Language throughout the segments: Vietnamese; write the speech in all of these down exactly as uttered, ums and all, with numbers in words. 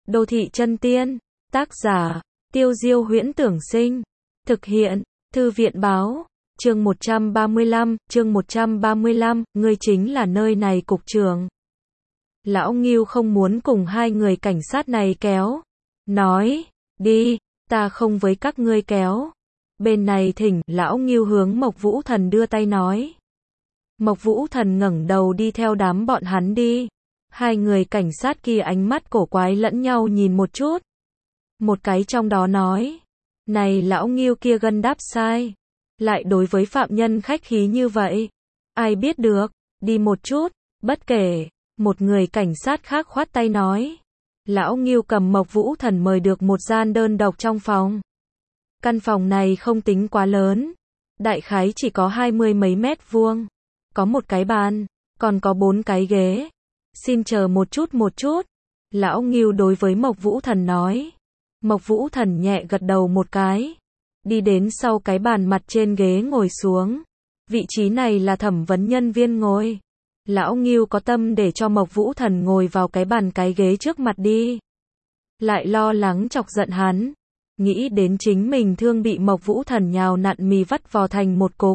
Đô thị chân tiên, tác giả, Tiêu Diêu Huyễn Tưởng Sinh, thực hiện, Thư viện báo, chương một trăm ba mươi lăm, chương một trăm ba mươi lăm, ngươi chính là nơi này cục trưởng. Lão Ngưu không muốn cùng hai người cảnh sát này kéo, nói, đi, ta không với các ngươi kéo. Bên này thỉnh, Lão Ngưu hướng Mộc Vũ Thần đưa tay nói. Mộc Vũ Thần ngẩng đầu đi theo đám bọn hắn đi. Hai người cảnh sát kia ánh mắt cổ quái lẫn nhau nhìn một chút. Một cái trong đó nói, này Lão Ngưu kia gân đáp sai, lại đối với phạm nhân khách khí như vậy. Ai biết được, đi một chút, bất kể. Một người cảnh sát khác khoát tay nói. Lão Ngưu cầm Mộc Vũ Thần mời được một gian đơn độc trong phòng. Căn phòng này không tính quá lớn, đại khái chỉ có hai mươi mấy mét vuông. Có một cái bàn, còn có bốn cái ghế. Xin chờ một chút một chút. Lão Ngưu đối với Mộc Vũ Thần nói. Mộc Vũ Thần nhẹ gật đầu một cái. Đi đến sau cái bàn mặt trên ghế ngồi xuống. Vị trí này là thẩm vấn nhân viên ngồi. Lão Ngưu có tâm để cho Mộc Vũ Thần ngồi vào cái bàn cái ghế trước mặt đi. Lại lo lắng chọc giận hắn. Nghĩ đến chính mình thương bị Mộc Vũ Thần nhào nặn mì vắt vò thành một cục.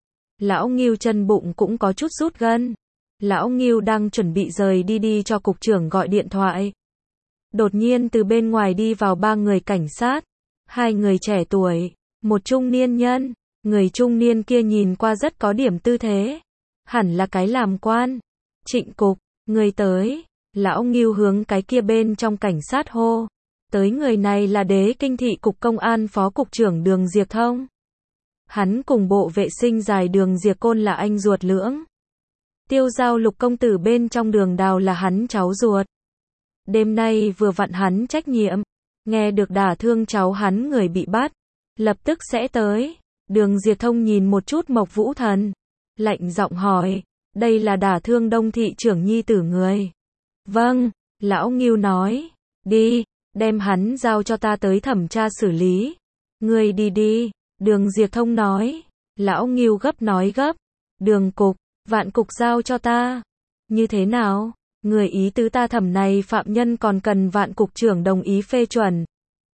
Lão Ngưu chân bụng cũng có chút rút gân. Lão Ngưu đang chuẩn bị rời đi đi cho cục trưởng gọi điện thoại. Đột nhiên từ bên ngoài đi vào ba người cảnh sát. Hai người trẻ tuổi, một trung niên nhân. Người trung niên kia nhìn qua rất có điểm tư thế. Hẳn là cái làm quan. Trịnh cục, người tới. Lão Ngưu hướng cái kia bên trong cảnh sát hô. Tới người này là Đế Kinh thị cục công an phó cục trưởng Đường Diệp Thông. Hắn cùng bộ vệ sinh dài Đường Diệp Côn là anh ruột lưỡng. Tiêu Giao Lục công tử bên trong Đường Đào là hắn cháu ruột. Đêm nay vừa vặn hắn trách nhiệm. Nghe được đả thương cháu hắn người bị bắt. Lập tức sẽ tới. Đường Diệp Thông nhìn một chút Mộc Vũ Thần. Lạnh giọng hỏi. Đây là đả thương Đông thị trưởng nhi tử người. Vâng, Lão Ngưu nói. Đi, đem hắn giao cho ta tới thẩm tra xử lý. Ngươi đi đi. Đường Diệp Thông nói. Lão Ngưu gấp nói gấp. Đường cục, vạn cục giao cho ta. Như thế nào? Người ý tứ ta thẩm này phạm nhân còn cần vạn cục trưởng đồng ý phê chuẩn.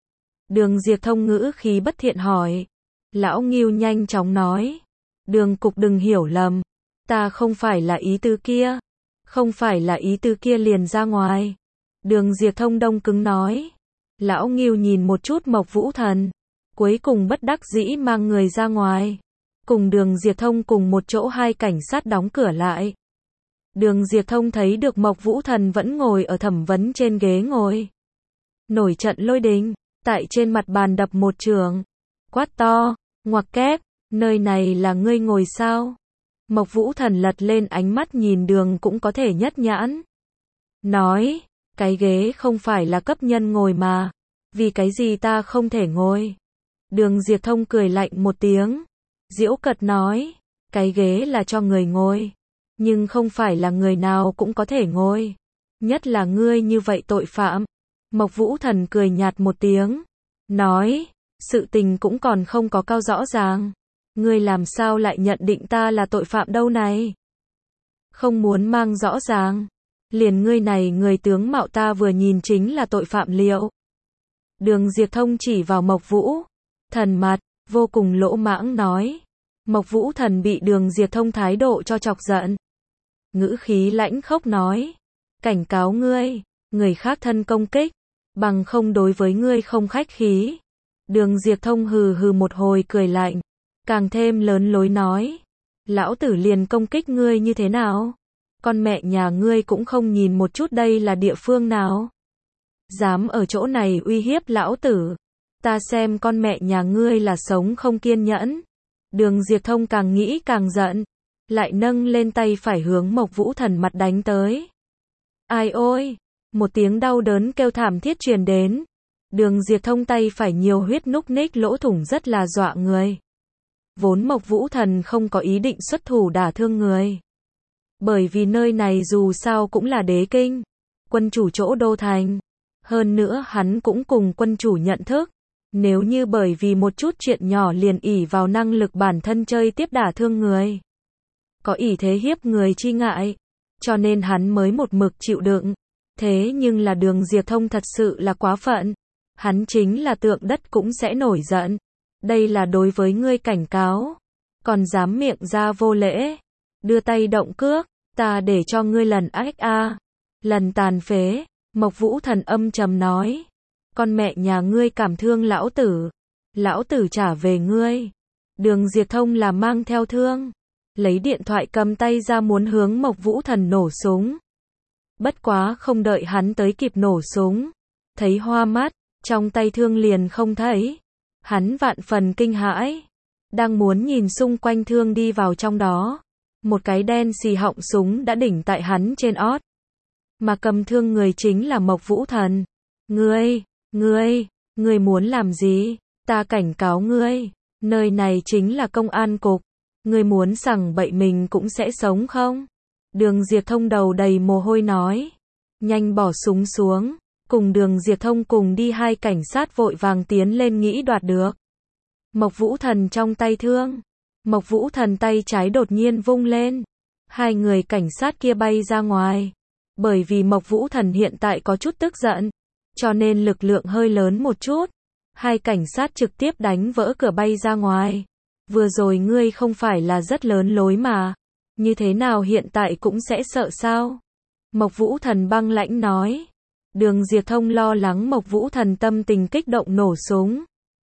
Đường Diệp Thông ngữ khí bất thiện hỏi. Lão Ngưu nhanh chóng nói. Đường cục đừng hiểu lầm. Ta không phải là ý tứ kia. Không phải là ý tứ kia liền ra ngoài. Đường Diệp Thông đông cứng nói. Lão Ngưu nhìn một chút Mộc Vũ Thần. Cuối cùng bất đắc dĩ mang người ra ngoài. Cùng Đường Diệp Thông cùng một chỗ hai cảnh sát đóng cửa lại. Đường Diệp Thông thấy được Mộc Vũ Thần vẫn ngồi ở thẩm vấn trên ghế ngồi. Nổi trận lôi đình, tại trên mặt bàn đập một trường. Quát to, ngoặc kép, nơi này là ngươi ngồi sao? Mộc Vũ Thần lật lên ánh mắt nhìn Đường cũng có thể nhất nhãn. Nói, cái ghế không phải là cấp nhân ngồi mà. Vì cái gì ta không thể ngồi? Đường Diệp Thông cười lạnh một tiếng. Giễu cợt nói, cái ghế là cho người ngồi. Nhưng không phải là người nào cũng có thể ngồi. Nhất là ngươi như vậy tội phạm. Mộc Vũ Thần cười nhạt một tiếng. Nói, sự tình cũng còn không có cao rõ ràng. Ngươi làm sao lại nhận định ta là tội phạm đâu này? Không muốn mang rõ ràng. Liền ngươi này người tướng mạo ta vừa nhìn chính là tội phạm liệu. Đường Diệp Thông chỉ vào Mộc Vũ Thần mặt, vô cùng lỗ mãng nói. Mộc Vũ Thần bị Đường Diệp Thông thái độ cho chọc giận. Ngữ khí lãnh khốc nói. Cảnh cáo ngươi, người khác thân công kích, bằng không đối với ngươi không khách khí. Đường Diệp Thông hừ hừ một hồi cười lạnh. Càng thêm lớn lối nói. Lão tử liền công kích ngươi như thế nào? Con mẹ nhà ngươi cũng không nhìn một chút đây là địa phương nào? Dám ở chỗ này uy hiếp lão tử. Ta xem con mẹ nhà ngươi là sống không kiên nhẫn. Đường Diệp Thông càng nghĩ càng giận. Lại nâng lên tay phải hướng Mộc Vũ Thần mặt đánh tới. Ai ôi! Một tiếng đau đớn kêu thảm thiết truyền đến. Đường Diệp Thông tay phải nhiều huyết núc ních lỗ thủng rất là dọa người. Vốn Mộc Vũ Thần không có ý định xuất thủ đả thương người. Bởi vì nơi này dù sao cũng là đế kinh. Quân chủ chỗ đô thành. Hơn nữa hắn cũng cùng quân chủ nhận thức. Nếu như bởi vì một chút chuyện nhỏ liền ỷ vào năng lực bản thân chơi tiếp đả thương người. Có ỷ thế hiếp người chi ngại. Cho nên hắn mới một mực chịu đựng. Thế nhưng là Đường Diệp Thông thật sự là quá phận. Hắn chính là tượng đất cũng sẽ nổi giận. Đây là đối với ngươi cảnh cáo. Còn dám miệng ra vô lễ. Đưa tay động cước. Ta để cho ngươi lần ách a. Lần tàn phế. Mộc Vũ Thần âm trầm nói. Con mẹ nhà ngươi cảm thương lão tử. Lão tử trả về ngươi. Đường Diệp Thông là mang theo thương. Lấy điện thoại cầm tay ra muốn hướng Mộc Vũ Thần nổ súng. Bất quá không đợi hắn tới kịp nổ súng. Thấy hoa mắt, trong tay thương liền không thấy. Hắn vạn phần kinh hãi. Đang muốn nhìn xung quanh thương đi vào trong đó. Một cái đen xì họng súng đã đỉnh tại hắn trên ót. Mà cầm thương người chính là Mộc Vũ Thần. Ngươi, ngươi, ngươi muốn làm gì? Ta cảnh cáo ngươi. Nơi này chính là công an cục. Ngươi muốn sằng bậy mình cũng sẽ sống không? Đường Diệp Thông đầu đầy mồ hôi nói. Nhanh bỏ súng xuống. Cùng Đường Diệp Thông cùng đi hai cảnh sát vội vàng tiến lên nghĩ đoạt được. Mộc Vũ Thần trong tay thương. Mộc Vũ Thần tay trái đột nhiên vung lên. Hai người cảnh sát kia bay ra ngoài. Bởi vì Mộc Vũ Thần hiện tại có chút tức giận. Cho nên lực lượng hơi lớn một chút. Hai cảnh sát trực tiếp đánh vỡ cửa bay ra ngoài. Vừa rồi ngươi không phải là rất lớn lối mà. Như thế nào hiện tại cũng sẽ sợ sao? Mộc Vũ Thần băng lãnh nói. Đường Diệp Thông lo lắng Mộc Vũ Thần tâm tình kích động nổ súng.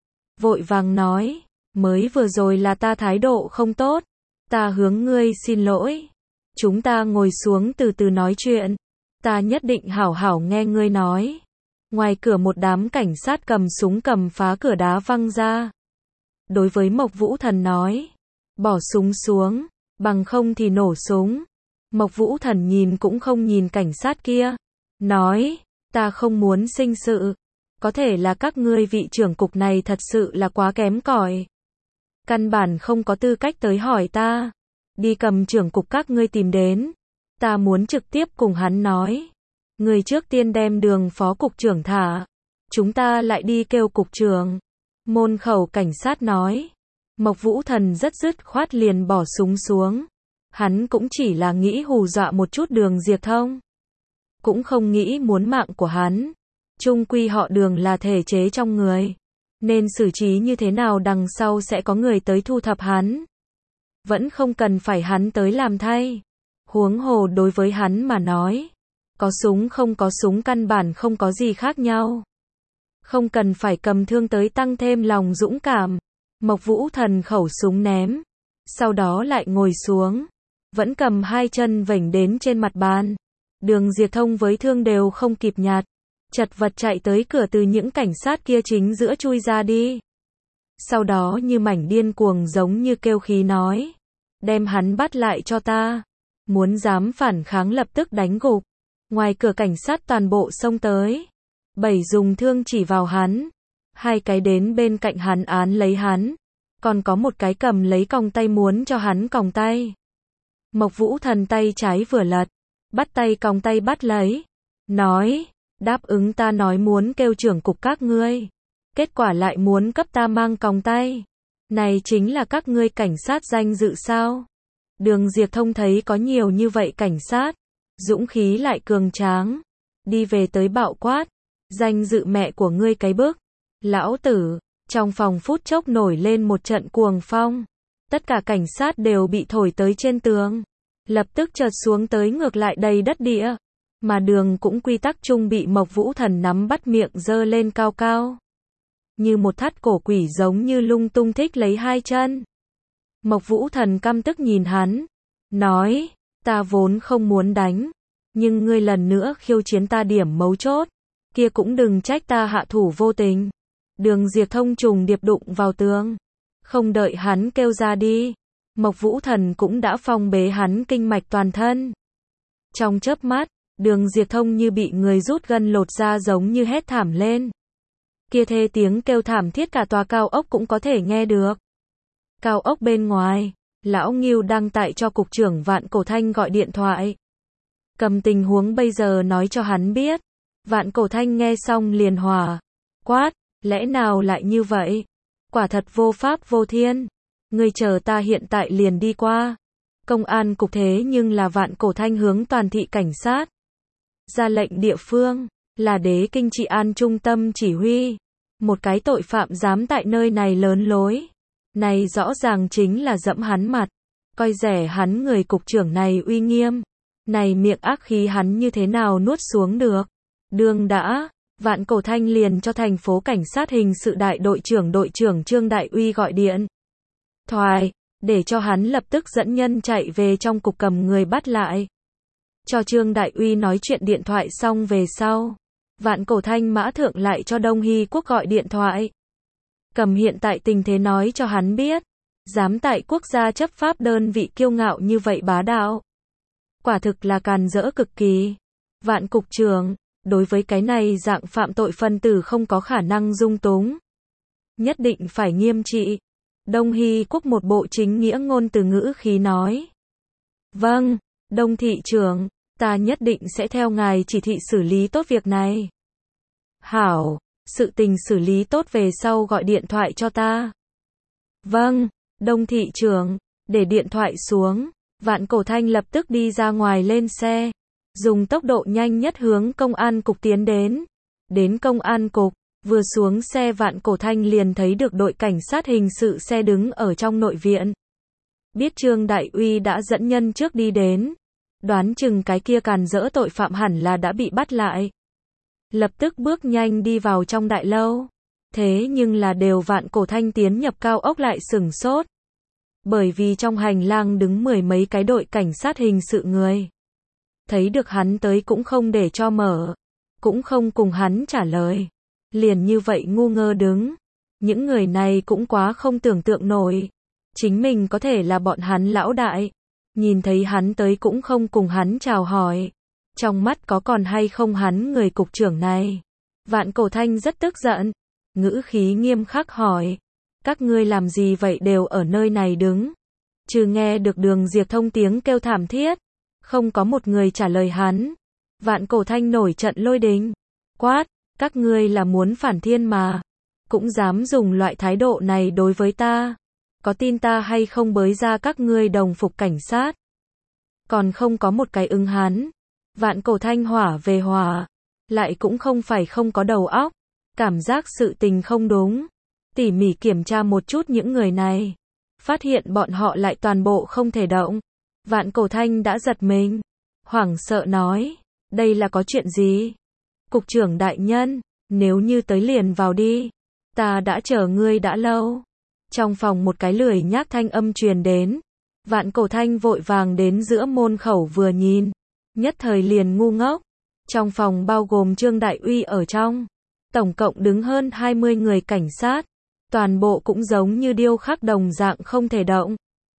Vội vàng nói. Mới vừa rồi là ta thái độ không tốt. Ta hướng ngươi xin lỗi. Chúng ta ngồi xuống từ từ nói chuyện. Ta nhất định hảo hảo nghe ngươi nói. Ngoài cửa một đám cảnh sát cầm súng cầm phá cửa đá văng ra. Đối với Mộc Vũ Thần nói. Bỏ súng xuống. Bằng không thì nổ súng. Mộc Vũ Thần nhìn cũng không nhìn cảnh sát kia. Nói. Ta không muốn sinh sự. Có thể là các ngươi vị trưởng cục này thật sự là quá kém cỏi. Căn bản không có tư cách tới hỏi ta. Đi cầm trưởng cục các ngươi tìm đến. Ta muốn trực tiếp cùng hắn nói. Người trước tiên đem Đường phó cục trưởng thả. Chúng ta lại đi kêu cục trưởng. Môn khẩu cảnh sát nói. Mộc Vũ Thần rất dứt khoát liền bỏ súng xuống. Hắn cũng chỉ là nghĩ hù dọa một chút Đường Diệp Thông. Cũng không nghĩ muốn mạng của hắn. Chung quy họ Đường là thể chế trong người. Nên xử trí như thế nào đằng sau sẽ có người tới thu thập hắn. Vẫn không cần phải hắn tới làm thay. Huống hồ đối với hắn mà nói. Có súng không có súng căn bản không có gì khác nhau. Không cần phải cầm thương tới tăng thêm lòng dũng cảm. Mộc Vũ Thần khẩu súng ném. Sau đó lại ngồi xuống. Vẫn cầm hai chân vểnh đến trên mặt bàn. Đường Diệp Thông với thương đều không kịp nhặt. Chật vật chạy tới cửa từ những cảnh sát kia chính giữa chui ra đi. Sau đó như mảnh điên cuồng giống như kêu khí nói. Đem hắn bắt lại cho ta. Muốn dám phản kháng lập tức đánh gục. Ngoài cửa cảnh sát toàn bộ xông tới. Bảy dùng thương chỉ vào hắn. Hai cái đến bên cạnh hắn án lấy hắn. Còn có một cái cầm lấy còng tay muốn cho hắn còng tay. Mộc Vũ Thần tay trái vừa lật. Bắt tay còng tay bắt lấy. Nói. Đáp ứng ta nói muốn kêu trưởng cục các ngươi. Kết quả lại muốn cấp ta mang còng tay. Này chính là các ngươi cảnh sát danh dự sao? Đường Diệp Thông thấy có nhiều như vậy cảnh sát. Dũng khí lại cường tráng. Đi về tới bạo quát. Danh dự mẹ của ngươi cái bức. Lão tử. Trong phòng phút chốc nổi lên một trận cuồng phong. Tất cả cảnh sát đều bị thổi tới trên tường. Lập tức chợt xuống tới ngược lại đầy đất địa. Mà Đường cũng quy tắc chung bị Mộc Vũ Thần nắm bắt miệng giơ lên cao cao. Như một thắt cổ quỷ giống như lung tung thích lấy hai chân. Mộc Vũ Thần căm tức nhìn hắn. Nói. Ta vốn không muốn đánh. Nhưng ngươi lần nữa khiêu chiến ta điểm mấu chốt. Kia cũng đừng trách ta hạ thủ vô tình. Đường Diệp Thông trùng điệp đụng vào tường. Không đợi hắn kêu ra đi. Mộc Vũ Thần cũng đã phong bế hắn kinh mạch toàn thân. Trong chớp mắt. Đường Diệp Thông như bị người rút gân lột ra giống như hét thảm lên. Kia thê tiếng kêu thảm thiết cả tòa cao ốc cũng có thể nghe được. Cao ốc bên ngoài, Lão Ngưu đang tại cho cục trưởng Vạn Cổ Thanh gọi điện thoại. Cầm tình huống bây giờ nói cho hắn biết. Vạn Cổ Thanh nghe xong liền hòa. Quát, lẽ nào lại như vậy? Quả thật vô pháp vô thiên. Ngươi chờ ta hiện tại liền đi qua. Công an cục thế nhưng là Vạn Cổ Thanh hướng toàn thị cảnh sát. ra lệnh địa phương, là đế kinh trị an trung tâm chỉ huy. Một cái tội phạm dám tại nơi này lớn lối. Này rõ ràng chính là dẫm hắn mặt, coi rẻ hắn người cục trưởng này uy nghiêm. Này miệng ác khí hắn như thế nào nuốt xuống được. Đường đã, Vạn Cổ Thanh liền cho thành phố cảnh sát hình sự đại đội trưởng đội trưởng Trương Đại Uy gọi điện thoại, để cho hắn lập tức dẫn nhân chạy về trong cục cầm người bắt lại. Cho Trương Đại Uy nói chuyện điện thoại xong về sau, Vạn Cổ Thanh mã thượng lại cho Đông Hy Quốc gọi điện thoại. Cầm hiện tại tình thế nói cho hắn biết, dám tại quốc gia chấp pháp đơn vị kiêu ngạo như vậy bá đạo. Quả thực là càn rỡ cực kỳ. Vạn cục trưởng, đối với cái này dạng phạm tội phân tử không có khả năng dung túng. Nhất định phải nghiêm trị. Đông Hy Quốc một bộ chính nghĩa ngôn từ ngữ khí nói. Vâng, Đông thị trưởng, ta nhất định sẽ theo ngài chỉ thị xử lý tốt việc này. Hảo, sự tình xử lý tốt về sau gọi điện thoại cho ta. Vâng, Đông thị trưởng, để điện thoại xuống, Vạn Cổ Thanh lập tức đi ra ngoài lên xe, dùng tốc độ nhanh nhất hướng công an cục tiến đến. Đến công an cục, vừa xuống xe Vạn Cổ Thanh liền thấy được đội cảnh sát hình sự xe đứng ở trong nội viện. Biết Trương Đại Uy đã dẫn nhân trước đi đến, đoán chừng cái kia càn rỡ tội phạm hẳn là đã bị bắt lại. Lập tức bước nhanh đi vào trong đại lâu. Thế nhưng là đều Vạn Cổ Thanh tiến nhập cao ốc lại sửng sốt. Bởi vì trong hành lang đứng mười mấy cái đội cảnh sát hình sự người. Thấy được hắn tới cũng không để cho mở, cũng không cùng hắn trả lời. Liền như vậy ngu ngơ đứng. Những người này cũng quá không tưởng tượng nổi. Chính mình có thể là bọn hắn lão đại. Nhìn thấy hắn tới cũng không cùng hắn chào hỏi. Trong mắt có còn hay không hắn người cục trưởng này. Vạn Cổ Thanh rất tức giận. Ngữ khí nghiêm khắc hỏi. Các ngươi làm gì vậy đều ở nơi này đứng. Trừ nghe được Đường Diệp Thông tiếng kêu thảm thiết. Không có một người trả lời hắn. Vạn Cổ Thanh nổi trận lôi đình. Quát, các ngươi là muốn phản thiên mà. Cũng dám dùng loại thái độ này đối với ta. Có tin ta hay không bới ra các ngươi đồng phục cảnh sát. Còn không có một cái ứng hắn. Vạn Cổ Thanh hỏa về hỏa. Lại cũng không phải không có đầu óc. Cảm giác sự tình không đúng. Tỉ mỉ kiểm tra một chút những người này. Phát hiện bọn họ lại toàn bộ không thể động. Vạn Cổ Thanh đã giật mình. Hoảng sợ nói. Đây là có chuyện gì? Cục trưởng đại nhân. Nếu như tới liền vào đi. Ta đã chờ ngươi đã lâu. Trong phòng một cái lười nhác thanh âm truyền đến. Vạn Cổ Thanh vội vàng đến giữa môn khẩu vừa nhìn. Nhất thời liền ngu ngốc. Trong phòng bao gồm Trương Đại Uy ở trong. Tổng cộng đứng hơn hai mươi người cảnh sát. Toàn bộ cũng giống như điêu khắc đồng dạng không thể động.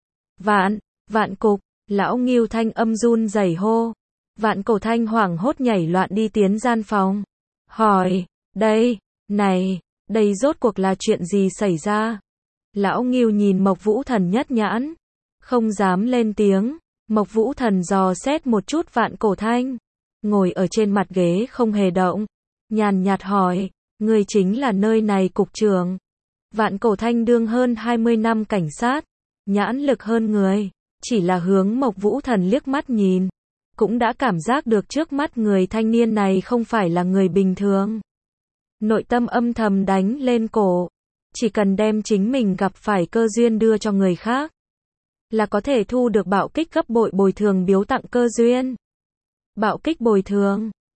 Vạn, Vạn cục, lão Ngưu thanh âm run rẩy hô. Vạn Cổ Thanh hoảng hốt nhảy loạn đi tiến gian phòng. Hỏi, đây, này, đây rốt cuộc là chuyện gì xảy ra? Lão Ngưu nhìn Mộc Vũ Thần nhất nhãn. Không dám lên tiếng. Mộc Vũ Thần dò xét một chút Vạn Cổ Thanh. Ngồi ở trên mặt ghế không hề động. Nhàn nhạt hỏi, người chính là nơi này cục trưởng. Vạn Cổ Thanh đương hơn hai mươi năm cảnh sát. Nhãn lực hơn người. Chỉ là hướng Mộc Vũ Thần liếc mắt nhìn. Cũng đã cảm giác được trước mắt người thanh niên này không phải là người bình thường. Nội tâm âm thầm đánh lên cổ. Chỉ cần đem chính mình gặp phải cơ duyên đưa cho người khác. Là có thể thu được bạo kích gấp bội bồi thường biếu tặng cơ duyên. Bạo kích bồi thường.